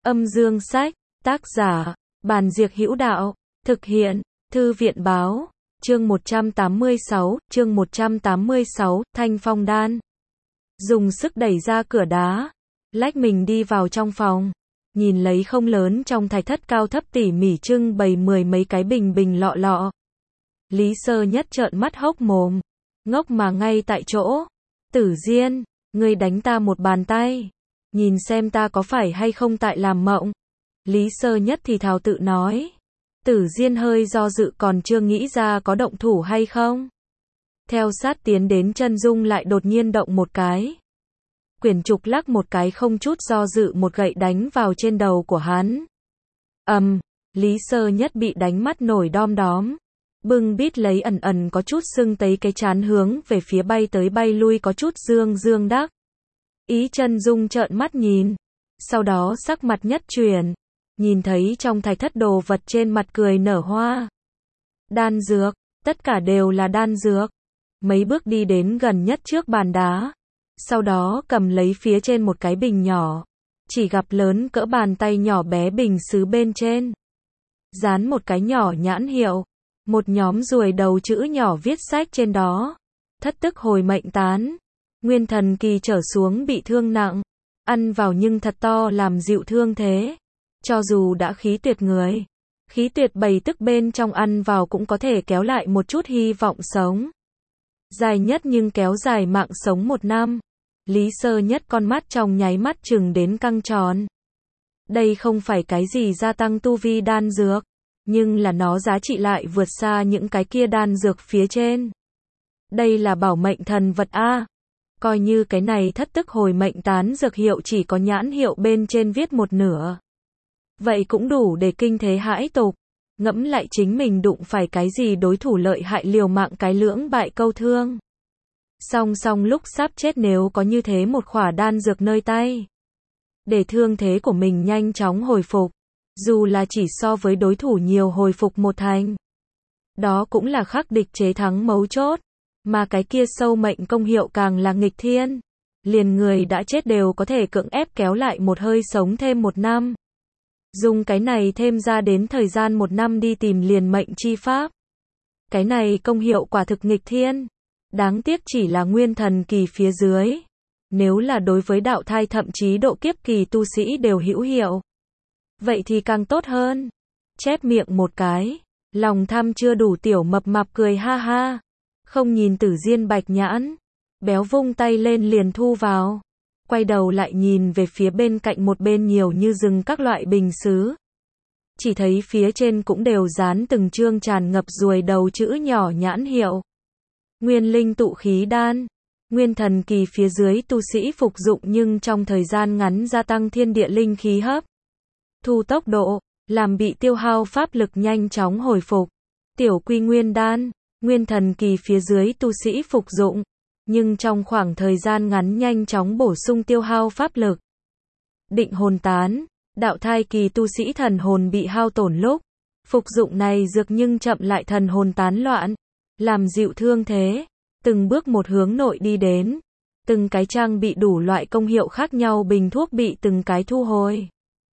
Âm dương sách, tác giả, Bàn Diệc Hữu Đạo, thực hiện, Thư viện báo, chương 186, Thanh Phong Đan. Dùng sức đẩy ra cửa đá, lách mình đi vào trong phòng, nhìn lấy không lớn trong thạch thất cao thấp tỉ mỉ trưng bày mười mấy cái bình bình lọ lọ. Lý Sơ Nhất trợn mắt hốc mồm, ngốc mà ngay tại chỗ. Tử Diên, ngươi đánh ta một bàn tay, nhìn xem ta có phải hay không tại làm mộng. Lý Sơ Nhất thì thào tự nói. Tử Diên hơi do dự còn chưa nghĩ ra có động thủ hay không. Theo sát tiến đến chân dung lại đột nhiên động một cái. Quyển trục lắc một cái không chút do dự một gậy đánh vào trên đầu của hắn. Lý Sơ Nhất bị đánh mắt nổi đom đóm. Bưng bít lấy ẩn ẩn có chút sưng tấy cái trán hướng về phía bay tới bay lui có chút dương đắc. Ý chân dung trợn mắt nhìn. Sau đó sắc mặt nhất chuyển. Nhìn thấy trong thạch thất đồ vật trên mặt cười nở hoa. Đan dược, tất cả đều là đan dược. Mấy bước đi đến gần nhất trước bàn đá. Sau đó cầm lấy phía trên một cái bình nhỏ. Chỉ gặp lớn cỡ bàn tay nhỏ bé bình sứ bên trên. Dán một cái nhỏ nhãn hiệu. Một nhóm ruồi đầu chữ nhỏ viết sách trên đó. Thất tức hồi mệnh tán. Nguyên thần kỳ trở xuống bị thương nặng. Ăn vào nhưng thật to làm dịu thương thế. Cho dù đã khí tuyệt người. Khí tuyệt 7 tức bên trong ăn vào cũng có thể kéo lại một chút hy vọng sống. Dài nhất nhưng kéo dài mạng sống 1 năm. Lý Sơ Nhất con mắt trong nháy mắt chừng đến căng tròn. Đây không phải cái gì gia tăng tu vi đan dược. Nhưng là nó giá trị lại vượt xa những cái kia đan dược phía trên. Đây là bảo mệnh thần vật A. Coi như cái này thất tức hồi mệnh tán dược hiệu chỉ có nhãn hiệu bên trên viết một nửa. Vậy cũng đủ để kinh thế hãi tục. Ngẫm lại chính mình đụng phải cái gì đối thủ lợi hại liều mạng cái lưỡng bại câu thương. Song lúc sắp chết nếu có như thế một khỏa đan dược nơi tay. Để thương thế của mình nhanh chóng hồi phục. Dù là chỉ so với đối thủ nhiều hồi phục 1 thành. Đó cũng là khắc địch chế thắng mấu chốt. Mà cái kia sâu mệnh công hiệu càng là nghịch thiên. Liền người đã chết đều có thể cưỡng ép kéo lại một hơi sống thêm 1 năm. Dùng cái này thêm ra đến thời gian 1 năm đi tìm liền mệnh chi pháp. Cái này công hiệu quả thực nghịch thiên. Đáng tiếc chỉ là nguyên thần kỳ phía dưới. Nếu là đối với đạo thai thậm chí độ kiếp kỳ tu sĩ đều hữu hiệu. Vậy thì càng tốt hơn. Chép miệng một cái. Lòng tham chưa đủ tiểu mập mạp cười ha ha. Không nhìn Tử Diên bạch nhãn. Béo vung tay lên liền thu vào. Quay đầu lại nhìn về phía bên cạnh một bên nhiều như rừng các loại bình sứ. Chỉ thấy phía trên cũng đều dán từng chương tràn ngập ruồi đầu chữ nhỏ nhãn hiệu. Nguyên linh tụ khí đan. Nguyên thần kỳ phía dưới tu sĩ phục dụng nhưng trong thời gian ngắn gia tăng thiên địa linh khí hấp. Thu tốc độ, làm bị tiêu hao pháp lực nhanh chóng hồi phục. Tiểu quy nguyên đan. Nguyên thần kỳ phía dưới tu sĩ phục dụng. Nhưng trong khoảng thời gian ngắn nhanh chóng bổ sung tiêu hao pháp lực. Định hồn tán. Đạo thai kỳ tu sĩ thần hồn bị hao tổn lúc. Phục dụng này dược nhưng chậm lại thần hồn tán loạn. Làm dịu thương thế. Từng bước một hướng nội đi đến. Từng cái trang bị đủ loại công hiệu khác nhau bình thuốc bị từng cái thu hồi.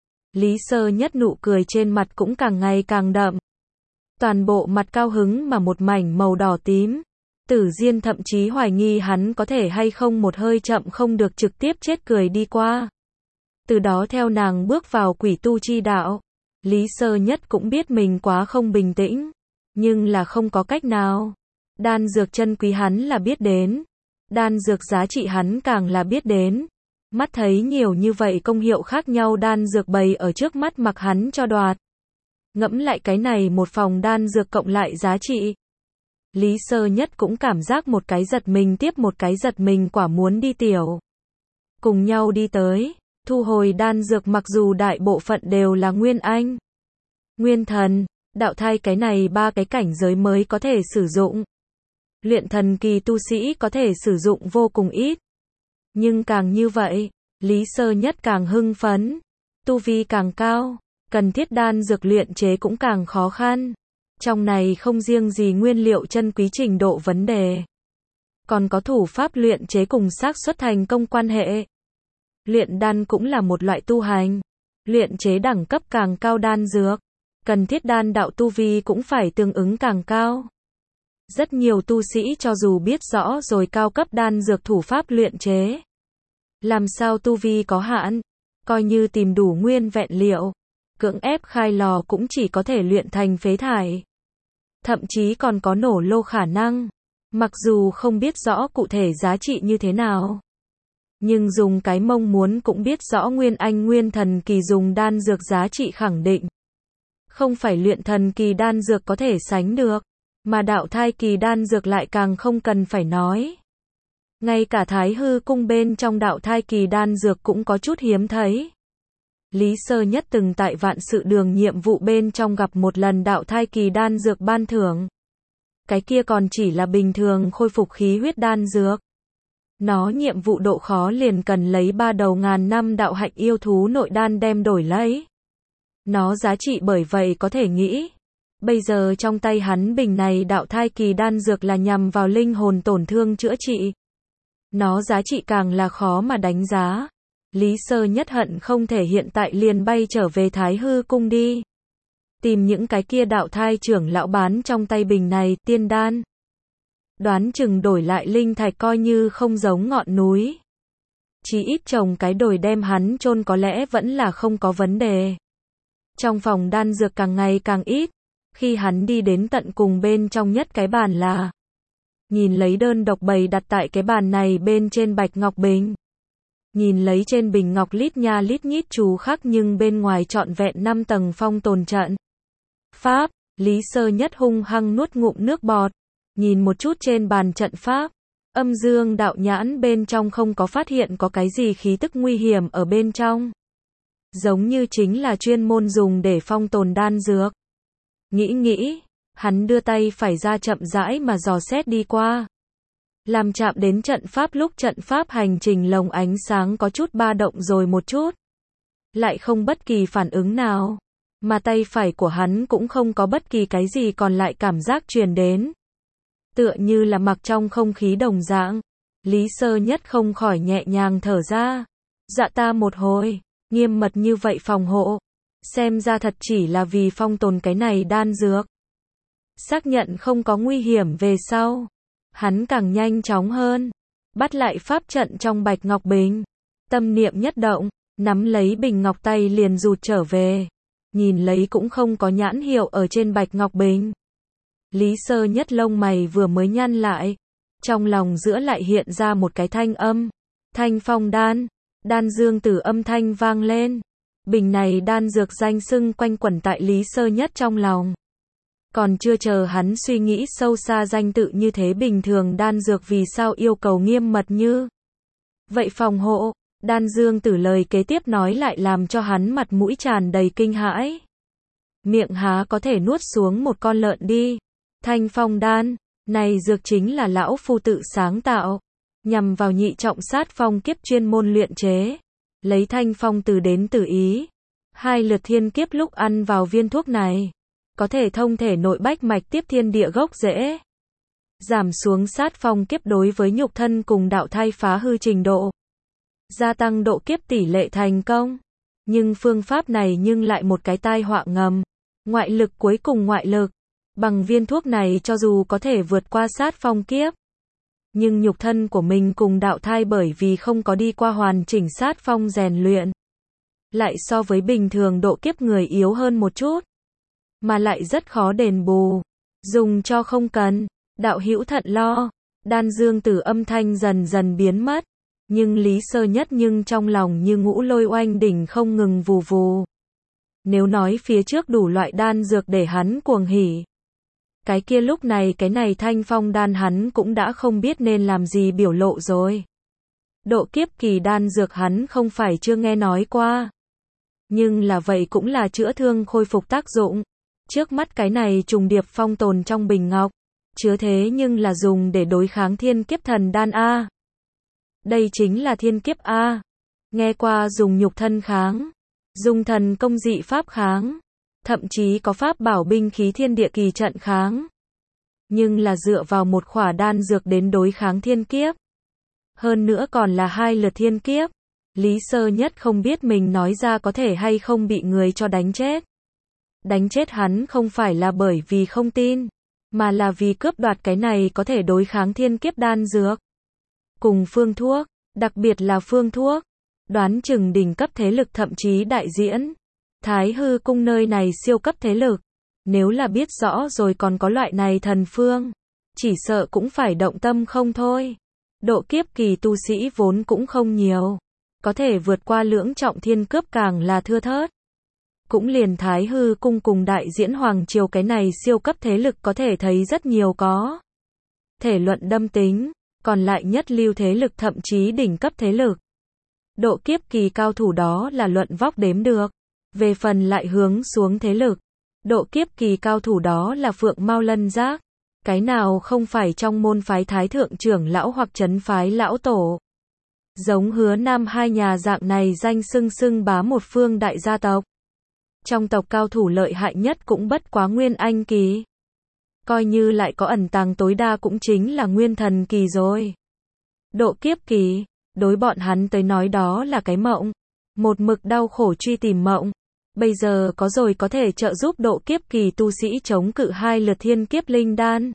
Lý Sơ Nhất nụ cười trên mặt cũng càng ngày càng đậm. Toàn bộ mặt cao hứng mà một mảnh màu đỏ tím. Tử Diên thậm chí hoài nghi hắn có thể hay không một hơi chậm không được trực tiếp chết cười đi qua. Từ đó theo nàng bước vào quỷ tu chi đạo. Lý Sơ Nhất cũng biết mình quá không bình tĩnh. Nhưng là không có cách nào. Đan dược chân quý hắn là biết đến. Đan dược giá trị hắn càng là biết đến. Mắt thấy nhiều như vậy công hiệu khác nhau đan dược bày ở trước mắt mặc hắn cho đoạt. Ngẫm lại cái này một phòng đan dược cộng lại giá trị. Lý Sơ Nhất cũng cảm giác một cái giật mình tiếp một cái giật mình quả muốn đi tiểu. Cùng nhau đi tới, thu hồi đan dược mặc dù đại bộ phận đều là nguyên anh. Nguyên thần, đạo thai cái này 3 cái cảnh giới mới có thể sử dụng. Luyện thần kỳ tu sĩ có thể sử dụng vô cùng ít. Nhưng càng như vậy, Lý Sơ Nhất càng hưng phấn. Tu vi càng cao, cần thiết đan dược luyện chế cũng càng khó khăn. Trong này không riêng gì nguyên liệu chân quý trình độ vấn đề. Còn có thủ pháp luyện chế cùng xác suất thành công quan hệ. Luyện đan cũng là một loại tu hành. Luyện chế đẳng cấp càng cao đan dược, cần thiết đan đạo tu vi cũng phải tương ứng càng cao. Rất nhiều tu sĩ cho dù biết rõ rồi cao cấp đan dược thủ pháp luyện chế, làm sao tu vi có hạn, coi như tìm đủ nguyên vẹn liệu, cưỡng ép khai lò cũng chỉ có thể luyện thành phế thải. Thậm chí còn có nổ lô khả năng, mặc dù không biết rõ cụ thể giá trị như thế nào. Nhưng dùng cái mong muốn cũng biết rõ nguyên anh nguyên thần kỳ dùng đan dược giá trị khẳng định. Không phải luyện thần kỳ đan dược có thể sánh được, mà đạo thai kỳ đan dược lại càng không cần phải nói. Ngay cả Thái Hư cung bên trong đạo thai kỳ đan dược cũng có chút hiếm thấy. Lý Sơ Nhất từng tại vạn sự đường nhiệm vụ bên trong gặp một lần đạo thai kỳ đan dược ban thưởng. Cái kia còn chỉ là bình thường khôi phục khí huyết đan dược. Nó nhiệm vụ độ khó liền cần lấy 3 đầu ngàn năm đạo hạnh yêu thú nội đan đem đổi lấy. Nó giá trị bởi vậy có thể nghĩ. Bây giờ trong tay hắn bình này đạo thai kỳ đan dược là nhằm vào linh hồn tổn thương chữa trị. Nó giá trị càng là khó mà đánh giá. Lý Sơ Nhất hận không thể hiện tại liền bay trở về Thái Hư cung đi. Tìm những cái kia đạo thai trưởng lão bán trong tay bình này tiên đan. Đoán chừng đổi lại linh thạch coi như không giống ngọn núi. Chỉ ít trồng cái đồi đem hắn chôn có lẽ vẫn là không có vấn đề. Trong phòng đan dược càng ngày càng ít. Khi hắn đi đến tận cùng bên trong nhất cái bàn là. Nhìn lấy đơn độc bày đặt tại cái bàn này bên trên bạch ngọc bình. Nhìn lấy trên bình ngọc lít nha lít nhít chú khắc nhưng bên ngoài trọn vẹn 5 tầng phong tồn trận. Pháp, Lý Sơ Nhất hung hăng nuốt ngụm nước bọt. Nhìn một chút trên bàn trận pháp. Âm dương đạo nhãn bên trong không có phát hiện có cái gì khí tức nguy hiểm ở bên trong. Giống như chính là chuyên môn dùng để phong tồn đan dược. Nghĩ, hắn đưa tay phải ra chậm rãi mà dò xét đi qua. Làm chạm đến trận pháp lúc trận pháp hành trình lồng ánh sáng có chút ba động rồi một chút. Lại không bất kỳ phản ứng nào. Mà tay phải của hắn cũng không có bất kỳ cái gì còn lại cảm giác truyền đến. Tựa như là mặc trong không khí đồng dạng. Lý Sơ Nhất không khỏi nhẹ nhàng thở ra. Dạ ta một hồi, nghiêm mật như vậy phòng hộ. Xem ra thật chỉ là vì phong tồn cái này đan dược. Xác nhận không có nguy hiểm về sau. Hắn càng nhanh chóng hơn. Bắt lại pháp trận trong bạch ngọc bình. Tâm niệm nhất động, nắm lấy bình ngọc tay liền rụt trở về. Nhìn lấy cũng không có nhãn hiệu ở trên bạch ngọc bình. Lý Sơ Nhất lông mày vừa mới nhăn lại. Trong lòng giữa lại hiện ra một cái thanh âm. Thanh phong đan. Đan dương tử âm thanh vang lên. Bình này đan dược danh xưng quanh quẩn tại Lý Sơ Nhất trong lòng. Còn chưa chờ hắn suy nghĩ sâu xa danh tự như thế bình thường đan dược vì sao yêu cầu nghiêm mật như vậy phòng hộ. Đan dương tử lời kế tiếp nói lại làm cho hắn mặt mũi tràn đầy kinh hãi. Miệng há có thể nuốt xuống một con lợn đi. Thanh phong đan, này dược chính là lão phu tự sáng tạo, nhằm vào nhị trọng sát phong kiếp chuyên môn luyện chế. Lấy thanh phong từ đến từ Ý. 2 lượt thiên kiếp lúc ăn vào viên thuốc này, có thể thông thể nội bách mạch tiếp thiên địa gốc rễ. Giảm xuống sát phong kiếp đối với nhục thân cùng đạo thai phá hư trình độ. Gia tăng độ kiếp tỷ lệ thành công. Nhưng phương pháp này nhưng lại một cái tai họa ngầm. Ngoại lực cuối cùng ngoại lực. Bằng viên thuốc này cho dù có thể vượt qua sát phong kiếp. Nhưng nhục thân của mình cùng đạo thai bởi vì không có đi qua hoàn chỉnh sát phong rèn luyện. Lại so với bình thường độ kiếp người yếu hơn một chút. Mà lại rất khó đền bù. Dùng cho không cần. Đạo hữu thận lo. Đan dương tử âm thanh dần dần biến mất. Nhưng Lý Sơ Nhất nhưng trong lòng như ngũ lôi oanh đỉnh không ngừng vù vù. Nếu nói phía trước đủ loại đan dược để hắn cuồng hỉ. Cái kia lúc này cái này thanh phong đan hắn cũng đã không biết nên làm gì biểu lộ rồi. Độ kiếp kỳ đan dược hắn không phải chưa nghe nói qua. Nhưng là vậy cũng là chữa thương khôi phục tác dụng. Trước mắt cái này trùng điệp phong tồn trong bình ngọc. Chứa thế nhưng là dùng để đối kháng thiên kiếp thần đan A. Đây chính là thiên kiếp A. Nghe qua dùng nhục thân kháng. Dùng thần công dị pháp kháng. Thậm chí có pháp bảo binh khí thiên địa kỳ trận kháng. Nhưng là dựa vào một khỏa đan dược đến đối kháng thiên kiếp. Hơn nữa còn là 2 lượt thiên kiếp. Lý Sơ Nhất không biết mình nói ra có thể hay không bị người cho đánh chết. Đánh chết hắn không phải là bởi vì không tin, mà là vì cướp đoạt cái này có thể đối kháng thiên kiếp đan dược. Cùng phương thuốc, đặc biệt là phương thuốc, đoán chừng đỉnh cấp thế lực thậm chí đại diễn. Thái hư cung nơi này siêu cấp thế lực. Nếu là biết rõ rồi còn có loại này thần phương, chỉ sợ cũng phải động tâm không thôi. Độ kiếp kỳ tu sĩ vốn cũng không nhiều. Có thể vượt qua lưỡng trọng thiên cướp càng là thưa thớt. Cũng liền Thái hư cung cùng đại diễn hoàng triều cái này siêu cấp thế lực có thể thấy rất nhiều có. Thể luận đâm tính, còn lại nhất lưu thế lực thậm chí đỉnh cấp thế lực. Độ kiếp kỳ cao thủ đó là luận vóc đếm được. Về phần lại hướng xuống thế lực, độ kiếp kỳ cao thủ đó là Phượng Mao Lân Giác. Cái nào không phải trong môn phái Thái thượng trưởng lão hoặc trấn phái lão tổ. Giống Hứa Nam hai nhà dạng này danh xưng bá một phương đại gia tộc. Trong tộc cao thủ lợi hại nhất cũng bất quá Nguyên Anh kỳ. Coi như lại có ẩn tàng tối đa cũng chính là Nguyên Thần kỳ rồi. Độ kiếp kỳ, đối bọn hắn tới nói đó là cái mộng. Một mực đau khổ truy tìm mộng. Bây giờ có rồi có thể trợ giúp độ kiếp kỳ tu sĩ chống cự 2 lượt thiên kiếp linh đan.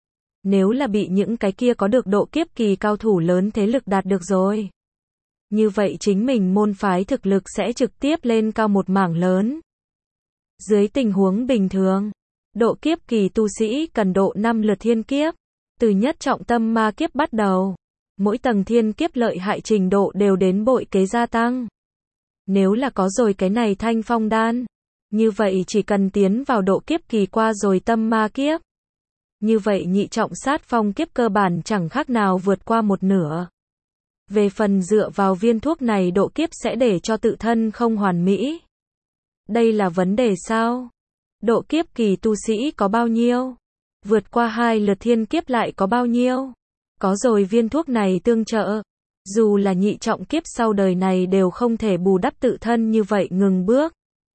Nếu là bị những cái kia có được độ kiếp kỳ cao thủ lớn thế lực đạt được rồi. Như vậy chính mình môn phái thực lực sẽ trực tiếp lên cao một mảng lớn. Dưới tình huống bình thường, độ kiếp kỳ tu sĩ cần độ 5 lượt thiên kiếp. Từ nhất trọng tâm ma kiếp bắt đầu. Mỗi tầng thiên kiếp lợi hại trình độ đều đến bội kế gia tăng. Nếu là có rồi cái này thanh phong đan, như vậy chỉ cần tiến vào độ kiếp kỳ qua rồi tâm ma kiếp. Như vậy nhị trọng sát phong kiếp cơ bản chẳng khác nào vượt qua một nửa. Về phần dựa vào viên thuốc này độ kiếp sẽ để cho tự thân không hoàn mỹ. Đây là vấn đề sao? Độ kiếp kỳ tu sĩ có bao nhiêu? Vượt qua 2 lượt thiên kiếp lại có bao nhiêu? Có rồi viên thuốc này tương trợ. Dù là nhị trọng kiếp sau đời này đều không thể bù đắp tự thân như vậy ngừng bước.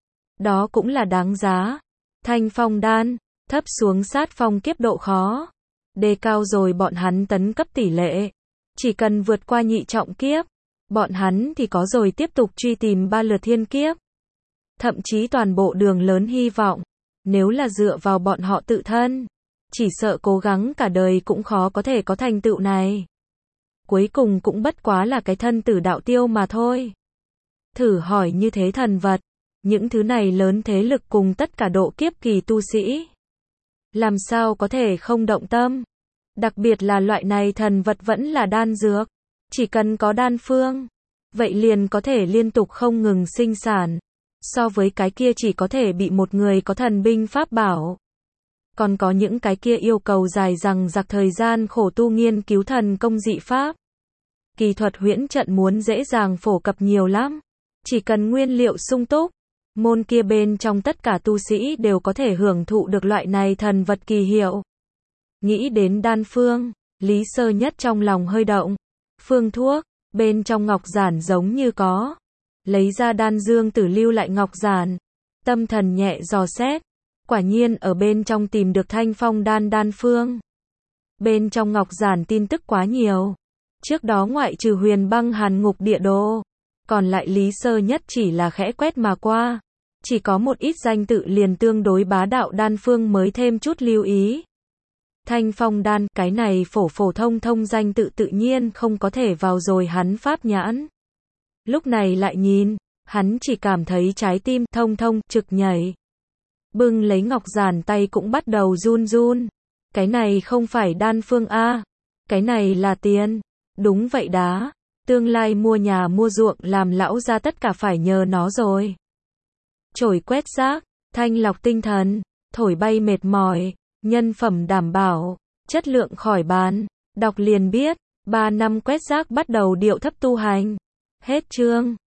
Đó cũng là đáng giá. Thanh phong đan, thấp xuống sát phong kiếp độ khó. Đề cao rồi bọn hắn tấn cấp tỷ lệ. Chỉ cần vượt qua nhị trọng kiếp, bọn hắn thì có rồi tiếp tục truy tìm 3 lượt thiên kiếp. Thậm chí toàn bộ đường lớn hy vọng. Nếu là dựa vào bọn họ tự thân, chỉ sợ cố gắng cả đời cũng khó có thể có thành tựu này. Cuối cùng cũng bất quá là cái thân tử đạo tiêu mà thôi. Thử hỏi như thế thần vật, những thứ này lớn thế lực cùng tất cả độ kiếp kỳ tu sĩ. Làm sao có thể không động tâm? Đặc biệt là loại này thần vật vẫn là đan dược. Chỉ cần có đan phương, vậy liền có thể liên tục không ngừng sinh sản. So với cái kia chỉ có thể bị một người có thần binh pháp bảo. Còn có những cái kia yêu cầu dài dằng dặc thời gian khổ tu nghiên cứu thần công dị pháp. Kỳ thuật huyễn trận muốn dễ dàng phổ cập nhiều lắm. Chỉ cần nguyên liệu sung túc, môn kia bên trong tất cả tu sĩ đều có thể hưởng thụ được loại này thần vật kỳ hiệu. Nghĩ đến đan phương, Lý Sơ Nhất trong lòng hơi động. Phương thuốc, bên trong ngọc giản giống như có. Lấy ra đan dương tử lưu lại ngọc giản. Tâm thần nhẹ dò xét. Quả nhiên ở bên trong tìm được thanh phong đan phương. Bên trong ngọc giản tin tức quá nhiều. Trước đó ngoại trừ huyền băng hàn ngục địa đồ, còn lại Lý Sơ Nhất chỉ là khẽ quét mà qua. Chỉ có một ít danh tự liền tương đối bá đạo đan phương mới thêm chút lưu ý. Thanh phong đan, cái này phổ thông danh tự tự nhiên không có thể vào rồi hắn pháp nhãn. Lúc này lại nhìn, hắn chỉ cảm thấy trái tim thông trực nhảy. Bưng lấy ngọc giản tay cũng bắt đầu run run. Cái này không phải đan phương a, cái này là tiền. Đúng vậy đá, tương lai mua nhà mua ruộng làm lão ra tất cả phải nhờ nó rồi. Chổi quét rác, thanh lọc tinh thần, thổi bay mệt mỏi, nhân phẩm đảm bảo, chất lượng khỏi bàn, đọc liền biết, 3 năm quét rác bắt đầu điệu thấp tu hành. Hết chương.